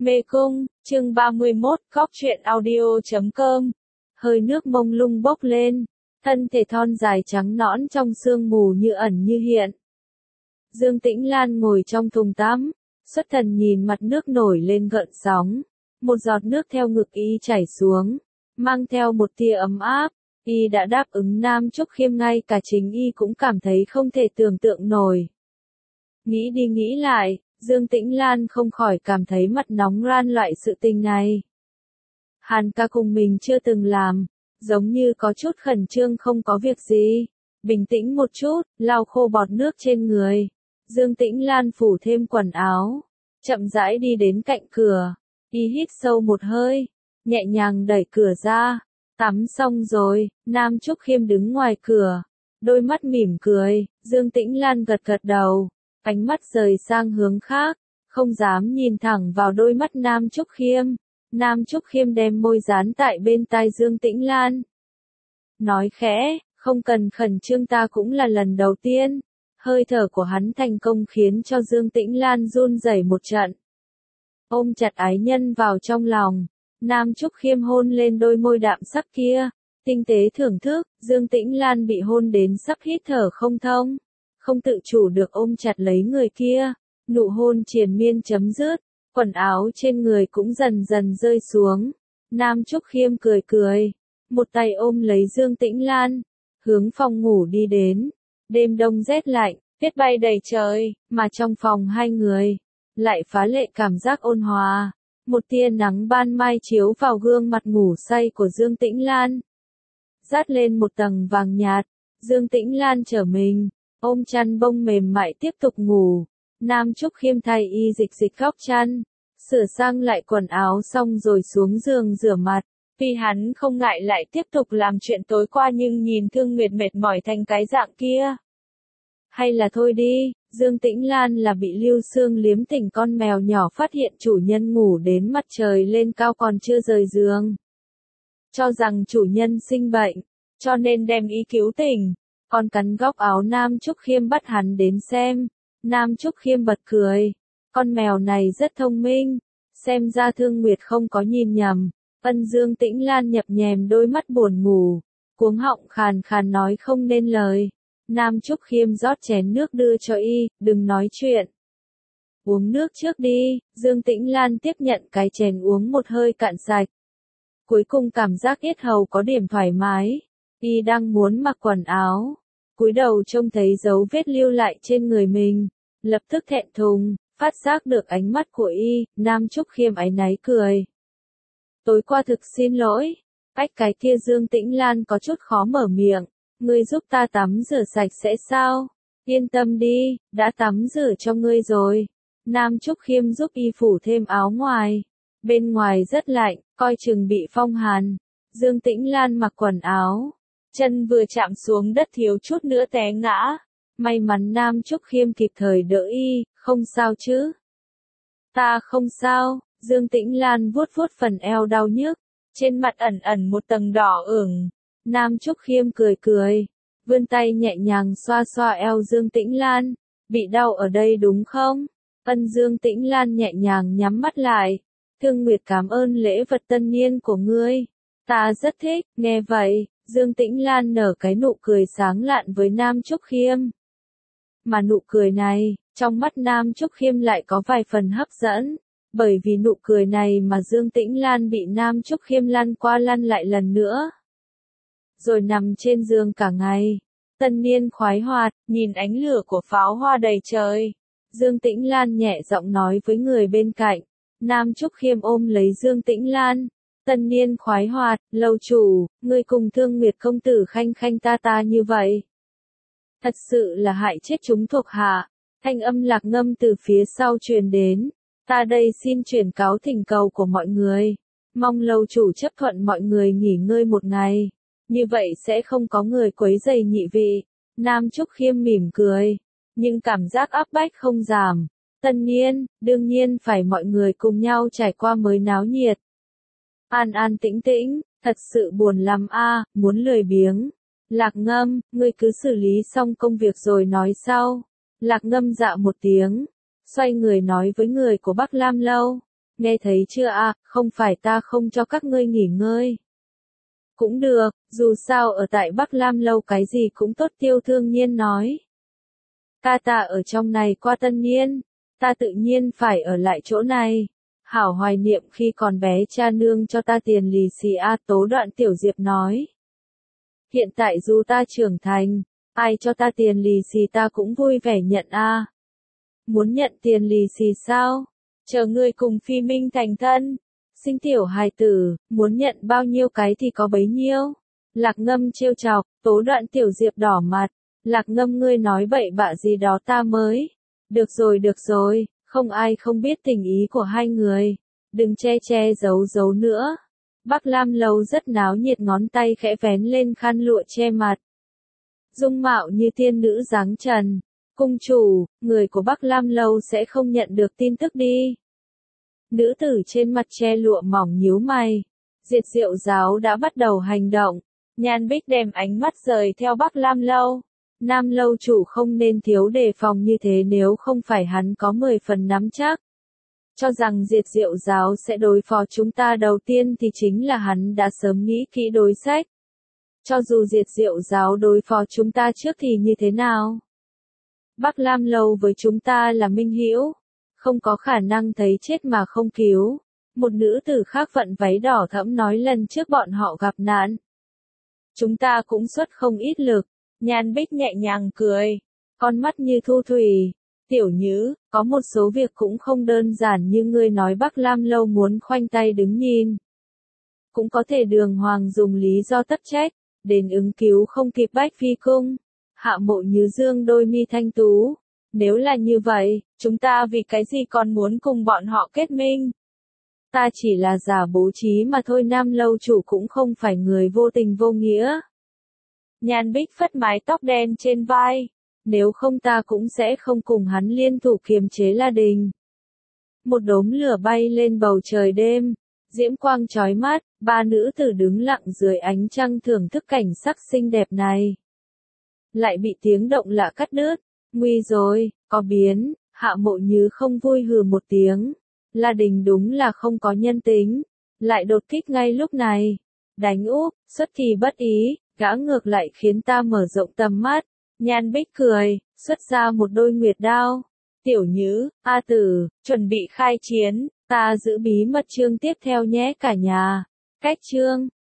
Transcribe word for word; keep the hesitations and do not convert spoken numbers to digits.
Mê Cung, chương ba mươi mốt, góc truyện audio chấm com. Hơi nước mông lung bốc lên, thân thể thon dài trắng nõn trong sương mù như ẩn như hiện. Dương Tĩnh Lan ngồi trong thùng tắm, xuất thần nhìn mặt nước nổi lên gợn sóng. Một giọt nước theo ngực y chảy xuống, mang theo một tia ấm áp. Y đã đáp ứng Nam Trúc Khiêm, ngay cả chính y cũng cảm thấy không thể tưởng tượng nổi. Nghĩ đi nghĩ lại, Dương Tĩnh Lan không khỏi cảm thấy mặt nóng ran loại sự tình này. Hàn ca cùng mình chưa từng làm, giống như có chút khẩn trương không có việc gì. Bình tĩnh một chút, lau khô bọt nước trên người. Dương Tĩnh Lan phủ thêm quần áo, chậm rãi đi đến cạnh cửa. Y hít sâu một hơi, nhẹ nhàng đẩy cửa ra. Tắm xong rồi, Nam Trúc Khiêm đứng ngoài cửa, đôi mắt mỉm cười. Dương Tĩnh Lan gật gật đầu, ánh mắt rời sang hướng khác, không dám nhìn thẳng vào đôi mắt Nam Trúc Khiêm. Nam Trúc Khiêm đem môi dán tại bên tai Dương Tĩnh Lan, nói khẽ, không cần khẩn trương, ta cũng là lần đầu tiên. Hơi thở của hắn thành công khiến cho Dương Tĩnh Lan run rẩy một trận. Ôm chặt ái nhân vào trong lòng, Nam Trúc Khiêm hôn lên đôi môi đạm sắc kia, tinh tế thưởng thức. Dương Tĩnh Lan bị hôn đến sắp hít thở không thông, không tự chủ được ôm chặt lấy người kia. Nụ hôn triền miên chấm dứt, quần áo trên người cũng dần dần rơi xuống. Nam Trúc Khiêm cười cười, một tay ôm lấy Dương Tĩnh Lan, hướng phòng ngủ đi đến. Đêm đông rét lạnh, tuyết bay đầy trời, mà trong phòng hai người lại phá lệ cảm giác ôn hòa. Một tia nắng ban mai chiếu vào gương mặt ngủ say của Dương Tĩnh Lan, dát lên một tầng vàng nhạt. Dương Tĩnh Lan trở mình, ôm chăn bông mềm mại tiếp tục ngủ. Nam Trúc Khiêm thay y dịch dịch góc chăn, sửa sang lại quần áo xong rồi xuống giường rửa mặt. Vì hắn không ngại lại tiếp tục làm chuyện tối qua, nhưng nhìn Thương Nguyệt mệt mỏi thành cái dạng kia. Hay là thôi đi. Dương Tĩnh Lan là bị Lưu Sương liếm tỉnh con mèo nhỏ phát hiện chủ nhân ngủ đến mặt trời lên cao còn chưa rời giường. Cho rằng chủ nhân sinh bệnh, cho nên đem y cứu tỉnh. Còn cắn góc áo Nam Trúc Khiêm bắt hắn đến xem. Nam Trúc Khiêm bật cười. Con mèo này rất thông minh. Xem ra Thương Nguyệt không có nhìn nhầm. Ân. Dương Tĩnh Lan nhập nhèm đôi mắt buồn ngủ, cuống họng khàn khàn nói không nên lời. Nam Trúc Khiêm rót chén nước đưa cho y, đừng nói chuyện. Uống nước trước đi. Dương Tĩnh Lan tiếp nhận cái chén uống một hơi cạn sạch. Cuối cùng cảm giác yết hầu có điểm thoải mái. Y đang muốn mặc quần áo, cúi đầu trông thấy dấu vết lưu lại trên người mình, lập tức thẹn thùng, phát giác được ánh mắt của y. Nam Trúc Khiêm áy náy cười. Tối qua thực xin lỗi. Ách cái kia. Dương Tĩnh Lan có chút khó mở miệng. Ngươi giúp ta tắm rửa sạch sẽ sao? Yên tâm đi, đã tắm rửa cho ngươi rồi. Nam Trúc Khiêm giúp y phủ thêm áo ngoài. Bên ngoài rất lạnh, coi chừng bị phong hàn. Dương Tĩnh Lan mặc quần áo, chân vừa chạm xuống đất thiếu chút nữa té ngã. May mắn Nam Trúc Khiêm kịp thời đỡ y, không sao chứ? Ta không sao. Dương Tĩnh Lan vuốt vuốt phần eo đau nhức, trên mặt ẩn ẩn một tầng đỏ ửng. Nam Trúc Khiêm cười cười, vươn tay nhẹ nhàng xoa xoa eo Dương Tĩnh Lan. Bị đau ở đây đúng không? Ân. Dương Tĩnh Lan nhẹ nhàng nhắm mắt lại. Thương Nguyệt cảm ơn lễ vật tân niên của ngươi. Ta rất thích. Nghe vậy, Dương Tĩnh Lan nở cái nụ cười sáng lạn với Nam Trúc Khiêm. Mà nụ cười này, trong mắt Nam Trúc Khiêm lại có vài phần hấp dẫn. Bởi vì nụ cười này mà Dương Tĩnh Lan bị Nam Trúc Khiêm lăn qua lăn lại lần nữa. Rồi nằm trên giường cả ngày. Tân niên khoái hoạt, nhìn ánh lửa của pháo hoa đầy trời. Dương Tĩnh Lan nhẹ giọng nói với người bên cạnh. Nam Trúc Khiêm ôm lấy Dương Tĩnh Lan. Tân niên khoái hoạt, lâu chủ, ngươi cùng Thương Nguyệt công tử khanh khanh ta ta như vậy. Thật sự là hại chết chúng thuộc hạ. Thanh âm lạc ngâm từ phía sau truyền đến. Ta đây xin chuyển cáo thỉnh cầu của mọi người. Mong lâu chủ chấp thuận mọi người nghỉ ngơi một ngày. Như vậy sẽ không có người quấy rầy nhị vị. Nam Trúc Khiêm mỉm cười, nhưng cảm giác áp bách không giảm. Tân niên, đương nhiên phải mọi người cùng nhau trải qua mới náo nhiệt. An an tĩnh tĩnh, thật sự buồn lắm a, muốn lười biếng. Lạc Ngâm, ngươi cứ xử lý xong công việc rồi nói sau. Lạc Ngâm dạ một tiếng, xoay người nói với người của Bắc Lam Lâu. Nghe thấy chưa à, không phải ta không cho các ngươi nghỉ ngơi. Cũng được, dù sao ở tại Bắc Lam lâu cái gì cũng tốt, Tiêu Thương Nhiên nói. Ta ta ở trong này qua tân niên, ta tự nhiên phải ở lại chỗ này. Hảo hoài niệm khi còn bé cha nương cho ta tiền lì xì a, Tố Đoạn Tiểu Diệp nói. Hiện tại dù ta trưởng thành, ai cho ta tiền lì xì ta cũng vui vẻ nhận a. Muốn nhận tiền lì xì sao? Chờ ngươi cùng Phi Minh thành thân, sinh tiểu hài tử, muốn nhận bao nhiêu cái thì có bấy nhiêu. Lạc Ngâm trêu chọc, Tố Đoạn Tiểu Diệp đỏ mặt. Lạc Ngâm ngươi nói bậy bạ gì đó ta mới. Được rồi được rồi, không ai không biết tình ý của hai người. Đừng che che giấu giấu nữa. Bắc Lam lâu rất náo nhiệt, ngón tay khẽ vén lên khăn lụa che mặt. Dung mạo như tiên nữ dáng trần. Cung chủ, người của Bắc Lam lâu sẽ không nhận được tin tức đi. Nữ tử trên mặt che lụa mỏng nhíu mày. Diệt Diệu giáo đã bắt đầu hành động. Nhan Bích đem ánh mắt rời theo Bắc Lam lâu. Nam lâu chủ không nên thiếu đề phòng như thế, nếu không phải hắn có mười phần nắm chắc. Cho rằng Diệt Diệu giáo sẽ đối phó chúng ta đầu tiên thì chính là hắn đã sớm nghĩ kỹ đối sách. Cho dù Diệt Diệu giáo đối phó chúng ta trước thì như thế nào? Bắc Lam lâu với chúng ta là minh hữu, không có khả năng thấy chết mà không cứu. Một nữ tử khác vận váy đỏ thẫm nói lần trước bọn họ gặp nạn. Chúng ta cũng xuất không ít lực. Nhan Bích nhẹ nhàng cười, con mắt như thu thủy. Tiểu Nhữ, có một số việc cũng không đơn giản như ngươi nói, Bắc Lam lâu muốn khoanh tay đứng nhìn. Cũng có thể đường hoàng dùng lý do tất trách, đến ứng cứu không kịp Bách Phi cung. Hạ Mộ Như dương đôi mi thanh tú. Nếu là như vậy, chúng ta vì cái gì còn muốn cùng bọn họ kết minh? Ta chỉ là giả bố trí mà thôi, Nam lâu chủ cũng không phải người vô tình vô nghĩa. Nhan Bích phất mái tóc đen trên vai. Nếu không ta cũng sẽ không cùng hắn liên thủ kiềm chế La Đình. Một đốm lửa bay lên bầu trời đêm. Diễm quang chói mắt, ba nữ tử đứng lặng dưới ánh trăng thưởng thức cảnh sắc xinh đẹp này. Lại bị tiếng động lạ cắt đứt. Nguy rồi, có biến. Hạ Mộ Như không vui hừ một tiếng. La Đình đúng là không có nhân tính. Lại đột kích ngay lúc này. Đánh úp, xuất kỳ bất ý, gã ngược lại khiến ta mở rộng tầm mắt. Nhan Bích cười, xuất ra một đôi nguyệt đao. Tiểu Nhữ, A Tử, chuẩn bị khai chiến, ta giữ bí mật chương tiếp theo nhé cả nhà. Cách chương